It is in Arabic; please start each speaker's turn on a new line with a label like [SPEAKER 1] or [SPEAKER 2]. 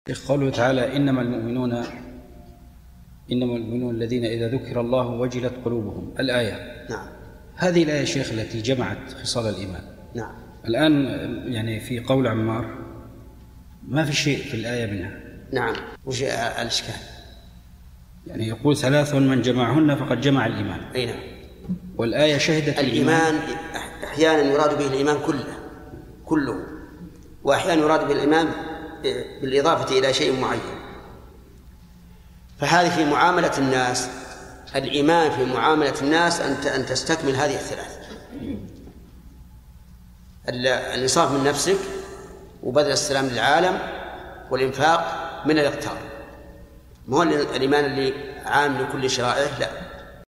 [SPEAKER 1] قوله تعالى إنما المؤمنون الذين إذا ذكر الله وجلت قلوبهم، الآية.
[SPEAKER 2] نعم.
[SPEAKER 1] هذه الآية شيخ التي جمعت خصال الإيمان.
[SPEAKER 2] نعم.
[SPEAKER 1] الآن يعني في قول عمار ما في شيء في الآية منها.
[SPEAKER 2] نعم. وش الإشكال؟
[SPEAKER 1] يعني يقول 3 من جمعهن فقد جمع الإيمان.
[SPEAKER 2] أي نعم.
[SPEAKER 1] والآية شهدت
[SPEAKER 2] الإيمان أحيانا يراد به الإيمان كله، وأحيانا يراد به الإيمان بالإضافة إلى شيء معين. فهذه في معاملة الناس، الإيمان في معاملة الناس أن تستكمل هذه الثلاث: الإنصاف من نفسك، وبذل السلام للعالم، والإنفاق من الاقتار. ما هو الإيمان اللي عام لكل شرائعه، لا.